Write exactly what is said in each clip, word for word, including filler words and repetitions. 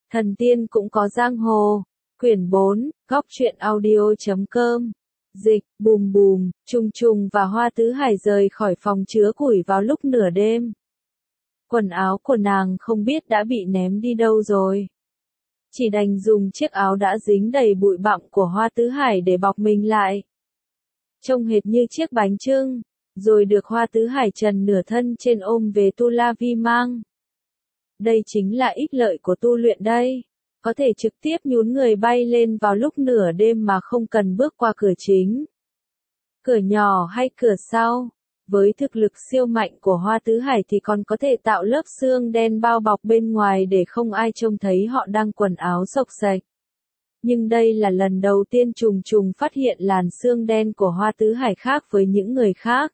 Thần tiên cũng có giang hồ. Quyển bốn, góc truyện audio chấm com. Dịch, bùm bùm, trùng trùng và Hoa Tứ Hải rời khỏi phòng chứa củi vào lúc nửa đêm. Quần áo của nàng không biết đã bị ném đi đâu rồi. Chỉ đành dùng chiếc áo đã dính đầy bụi bặm của Hoa Tứ Hải để bọc mình lại. Trông hệt như chiếc bánh chưng, rồi được Hoa Tứ Hải trần nửa thân trên ôm về Tu La Vi mang. Đây chính là ích lợi của tu luyện đây. Có thể trực tiếp nhún người bay lên vào lúc nửa đêm mà không cần bước qua cửa chính, cửa nhỏ hay cửa sau. Với thực lực siêu mạnh của Hoa Tứ Hải thì còn có thể tạo lớp xương đen bao bọc bên ngoài để không ai trông thấy họ đang quần áo xộc xệch. Nhưng đây là lần đầu tiên Trùng Trùng phát hiện làn xương đen của Hoa Tứ Hải khác với những người khác.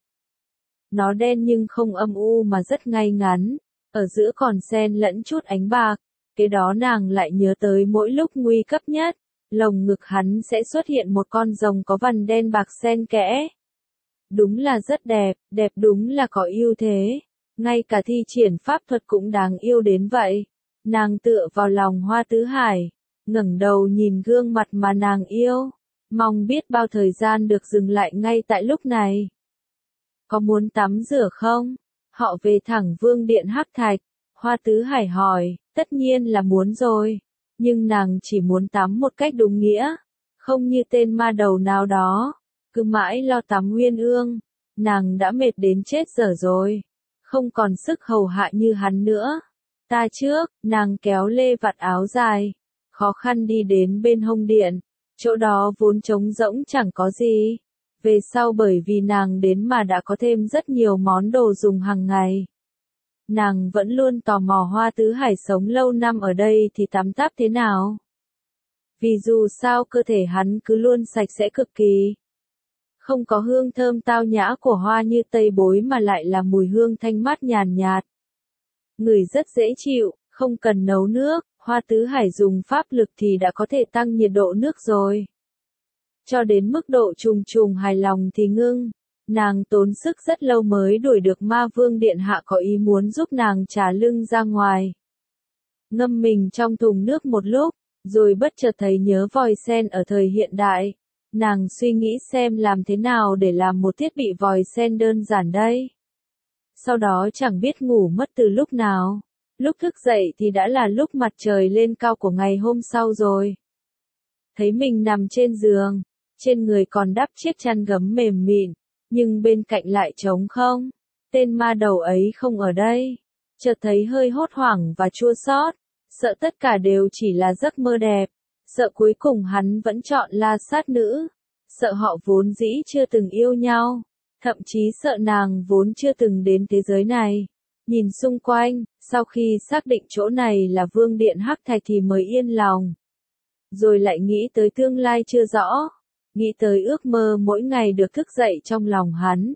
Nó đen nhưng không âm u mà rất ngay ngắn, ở giữa còn xen lẫn chút ánh bạc. Cái đó nàng lại nhớ tới mỗi lúc nguy cấp nhất, lồng ngực hắn sẽ xuất hiện một con rồng có vằn đen bạc xen kẽ. Đúng là rất đẹp, đẹp đúng là có ưu thế. Ngay cả thi triển pháp thuật cũng đáng yêu đến vậy. Nàng tựa vào lòng Hoa Tứ Hải, ngẩng đầu nhìn gương mặt mà nàng yêu, mong biết bao thời gian được dừng lại ngay tại lúc này. Có muốn tắm rửa không? Họ về thẳng Vương Điện Hắc Thạch. Hoa Tứ Hải hỏi, tất nhiên là muốn rồi, nhưng nàng chỉ muốn tắm một cách đúng nghĩa, không như tên ma đầu nào đó, cứ mãi lo tắm uyên ương, nàng đã mệt đến chết dở rồi, không còn sức hầu hạ như hắn nữa. Ta trước, nàng kéo lê vạt áo dài, khó khăn đi đến bên hông điện, chỗ đó vốn trống rỗng chẳng có gì, về sau bởi vì nàng đến mà đã có thêm rất nhiều món đồ dùng hàng ngày. Nàng vẫn luôn tò mò Hoa Tứ Hải sống lâu năm ở đây thì tắm táp thế nào. Vì dù sao cơ thể hắn cứ luôn sạch sẽ cực kỳ. Không có hương thơm tao nhã của hoa như tây bối mà lại là mùi hương thanh mát nhàn nhạt. Ngửi rất dễ chịu, không cần nấu nước, Hoa Tứ Hải dùng pháp lực thì đã có thể tăng nhiệt độ nước rồi. Cho đến mức độ Trùng Trùng hài lòng thì ngưng. Nàng tốn sức rất lâu mới đuổi được Ma Vương Điện Hạ có ý muốn giúp nàng trả lưng ra ngoài. Ngâm mình trong thùng nước một lúc, rồi bất chợt thấy nhớ vòi sen ở thời hiện đại. Nàng suy nghĩ xem làm thế nào để làm một thiết bị vòi sen đơn giản đây. Sau đó chẳng biết ngủ mất từ lúc nào. Lúc thức dậy thì đã là lúc mặt trời lên cao của ngày hôm sau rồi. Thấy mình nằm trên giường, trên người còn đắp chiếc chăn gấm mềm mịn. Nhưng bên cạnh lại trống không, tên ma đầu ấy không ở đây, chợt thấy hơi hốt hoảng và chua xót, sợ tất cả đều chỉ là giấc mơ đẹp, sợ cuối cùng hắn vẫn chọn La Sát Nữ, sợ họ vốn dĩ chưa từng yêu nhau, thậm chí sợ nàng vốn chưa từng đến thế giới này. Nhìn xung quanh, sau khi xác định chỗ này là Vương Điện Hắc Thạch thì mới yên lòng. Rồi lại nghĩ tới tương lai chưa rõ. Nghĩ tới ước mơ mỗi ngày được thức dậy trong lòng hắn.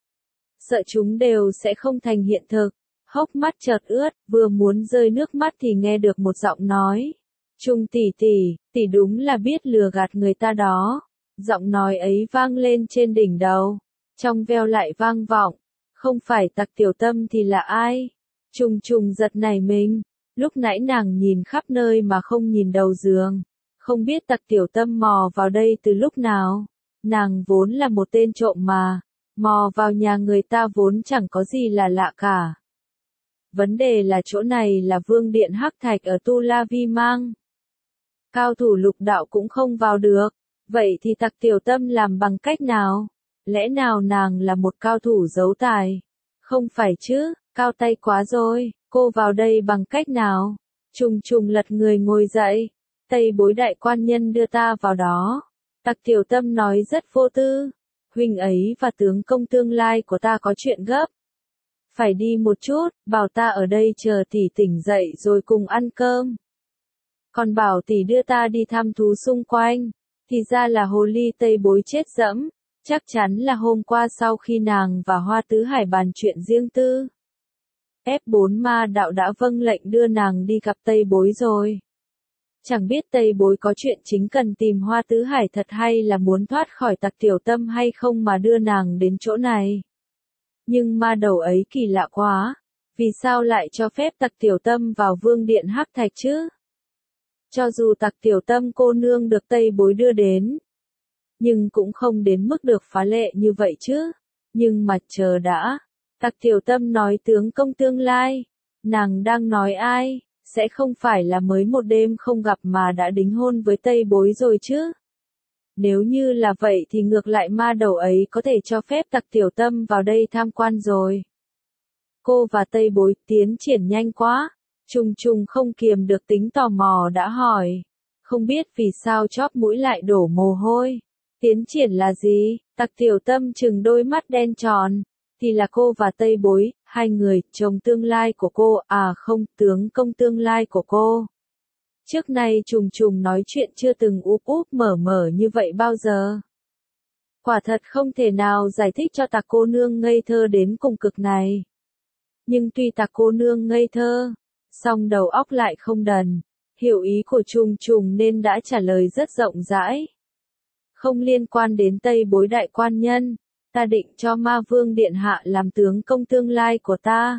Sợ chúng đều sẽ không thành hiện thực. Hốc mắt chợt ướt, vừa muốn rơi nước mắt thì nghe được một giọng nói. Trung tỷ tỷ, tỷ đúng là biết lừa gạt người ta đó. Giọng nói ấy vang lên trên đỉnh đầu. Trong veo lại vang vọng. Không phải Tặc Tiểu Tâm thì là ai? Trùng Trùng giật nảy mình. Lúc nãy nàng nhìn khắp nơi mà không nhìn đầu giường. Không biết Tặc Tiểu Tâm mò vào đây từ lúc nào. Nàng vốn là một tên trộm mà. Mò vào nhà người ta vốn chẳng có gì là lạ cả. Vấn đề là chỗ này là Vương Điện Hắc Thạch ở Tu La Vi Mang. Cao thủ lục đạo cũng không vào được. Vậy thì Tặc Tiểu Tâm làm bằng cách nào? Lẽ nào nàng là một cao thủ giấu tài? Không phải chứ, cao tay quá rồi. Cô vào đây bằng cách nào? Trùng Trùng lật người ngồi dậy. Tây Bối đại quan nhân đưa ta vào đó. Tặc Tiểu Tâm nói rất vô tư. Huynh ấy và tướng công tương lai của ta có chuyện gấp. Phải đi một chút, bảo ta ở đây chờ tỷ tỉnh dậy rồi cùng ăn cơm. Còn bảo tỷ đưa ta đi thăm thú xung quanh. Thì ra là hồ ly Tây Bối chết dẫm. Chắc chắn là hôm qua sau khi nàng và Hoa Tứ Hải bàn chuyện riêng tư. ép bốn ma đạo đã vâng lệnh đưa nàng đi gặp Tây Bối rồi. Chẳng biết Tây Bối có chuyện chính cần tìm Hoa Tứ Hải thật hay là muốn thoát khỏi Tặc Tiểu Tâm hay không mà đưa nàng đến chỗ này. Nhưng ma đầu ấy kỳ lạ quá. Vì sao lại cho phép Tặc Tiểu Tâm vào Vương Điện Hắc Thạch chứ? Cho dù Tặc Tiểu Tâm cô nương được Tây Bối đưa đến, nhưng cũng không đến mức được phá lệ như vậy chứ. Nhưng mà chờ đã, Tặc Tiểu Tâm nói tướng công tương lai, nàng đang nói ai, sẽ không phải là mới một đêm không gặp mà đã đính hôn với Tây Bối rồi chứ. Nếu như là vậy thì ngược lại ma đầu ấy có thể cho phép Tặc Tiểu Tâm vào đây tham quan rồi. Cô và Tây Bối tiến triển nhanh quá, Trùng Trùng không kiềm được tính tò mò đã hỏi. Không biết vì sao chóp mũi lại đổ mồ hôi. Tiến triển là gì? Tặc Tiểu Tâm chừng đôi mắt đen tròn. Thì là cô và Tây Bối, hai người, chồng tương lai của cô, à không, tướng công tương lai của cô. Trước nay Trùng Trùng nói chuyện chưa từng úp úp mở mở như vậy bao giờ. Quả thật không thể nào giải thích cho Tặc cô nương ngây thơ đến cùng cực này. Nhưng tuy Tặc cô nương ngây thơ, song đầu óc lại không đần, hiểu ý của Trùng Trùng nên đã trả lời rất rộng rãi. Không liên quan đến Tây Bối đại quan nhân, ta định cho Ma Vương điện hạ làm tướng công tương lai của ta.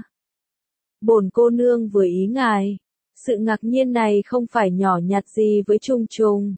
Bổn cô nương vừa ý ngài. Sự ngạc nhiên này không phải nhỏ nhặt gì với Trùng Trùng.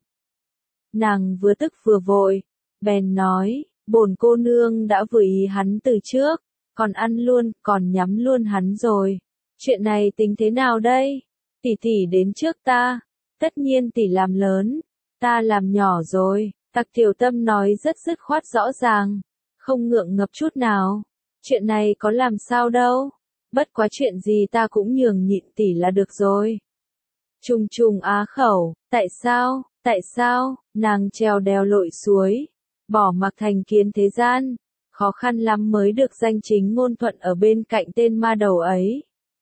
Nàng vừa tức vừa vội, bèn nói, bổn cô nương đã vừa ý hắn từ trước, còn ăn luôn, còn nhắm luôn hắn rồi. Chuyện này tính thế nào đây? Tỷ tỷ đến trước ta, tất nhiên tỷ làm lớn, ta làm nhỏ rồi. Tặc Tiểu Tâm nói rất dứt khoát rõ ràng, không ngượng ngập chút nào. Chuyện này có làm sao đâu, bất quá chuyện gì ta cũng nhường nhịn tỷ là được rồi. Trùng Trùng á khẩu, tại sao, tại sao, nàng trèo đèo lội suối, bỏ mặc thành kiến thế gian, khó khăn lắm mới được danh chính ngôn thuận ở bên cạnh tên ma đầu ấy.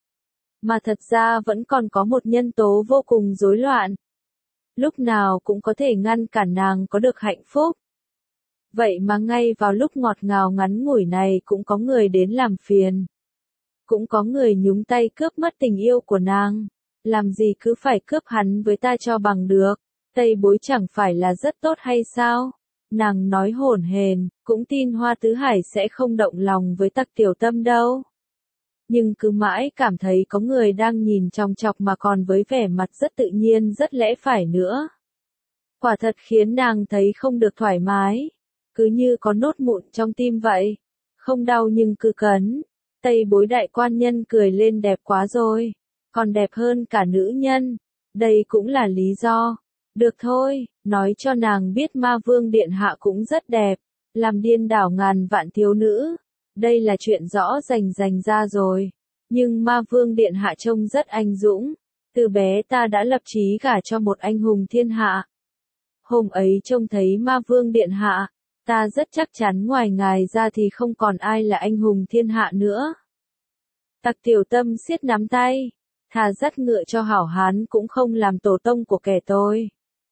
Mà thật ra vẫn còn có một nhân tố vô cùng rối loạn. Lúc nào cũng có thể ngăn cản nàng có được hạnh phúc. Vậy mà ngay vào lúc ngọt ngào ngắn ngủi này cũng có người đến làm phiền. Cũng có người nhúng tay cướp mất tình yêu của nàng. Làm gì cứ phải cướp hắn với ta cho bằng được. Tây Bối chẳng phải là rất tốt hay sao? Nàng nói hổn hển, cũng tin Hoa Tứ Hải sẽ không động lòng với Tặc Tiểu Tâm đâu. Nhưng cứ mãi cảm thấy có người đang nhìn chòng chọc mà còn với vẻ mặt rất tự nhiên rất lẽ phải nữa. Quả thật khiến nàng thấy không được thoải mái. Cứ như có nốt mụn trong tim vậy. Không đau nhưng cứ cấn. Tây Bối đại quan nhân cười lên đẹp quá rồi. Còn đẹp hơn cả nữ nhân. Đây cũng là lý do. Được thôi, nói cho nàng biết Ma Vương điện hạ cũng rất đẹp. Làm điên đảo ngàn vạn thiếu nữ. Đây là chuyện rõ rành rành ra rồi. Nhưng Ma Vương điện hạ trông rất anh dũng. Từ bé ta đã lập chí gả cho một anh hùng thiên hạ. Hôm ấy trông thấy Ma Vương điện hạ, ta rất chắc chắn ngoài ngài ra thì không còn ai là anh hùng thiên hạ nữa. Tặc Tiểu Tâm siết nắm tay, thà dắt ngựa cho hảo hán cũng không làm tổ tông của kẻ tôi.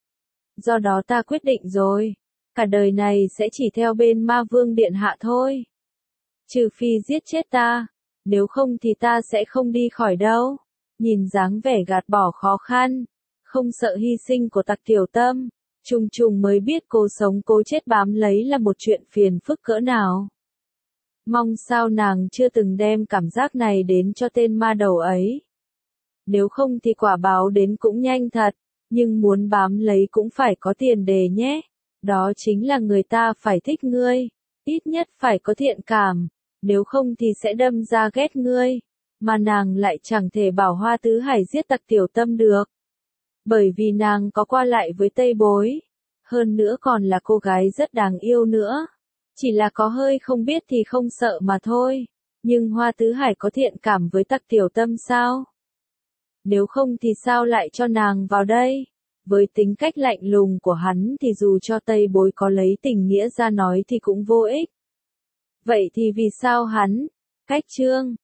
Do đó ta quyết định rồi, cả đời này sẽ chỉ theo bên Ma Vương điện hạ thôi. Trừ phi giết chết ta, nếu không thì ta sẽ không đi khỏi đâu. Nhìn dáng vẻ gạt bỏ khó khăn, không sợ hy sinh của Tặc Tiểu Tâm, Trùng Trùng mới biết cố sống cố chết bám lấy là một chuyện phiền phức cỡ nào. Mong sao nàng chưa từng đem cảm giác này đến cho tên ma đầu ấy. Nếu không thì quả báo đến cũng nhanh thật, nhưng muốn bám lấy cũng phải có tiền đề nhé. Đó chính là người ta phải thích ngươi, ít nhất phải có thiện cảm, nếu không thì sẽ đâm ra ghét ngươi. Mà nàng lại chẳng thể bảo Hoa Tứ Hải giết Tặc Tiểu Tâm được. Bởi vì nàng có qua lại với Tây Bối. Hơn nữa còn là cô gái rất đáng yêu nữa. Chỉ là có hơi không biết thì không sợ mà thôi. Nhưng Hoa Tứ Hải có thiện cảm với Tặc Tiểu Tâm sao? Nếu không thì sao lại cho nàng vào đây? Với tính cách lạnh lùng của hắn thì dù cho Tây Bối có lấy tình nghĩa ra nói thì cũng vô ích. Vậy thì vì sao hắn? Cách chương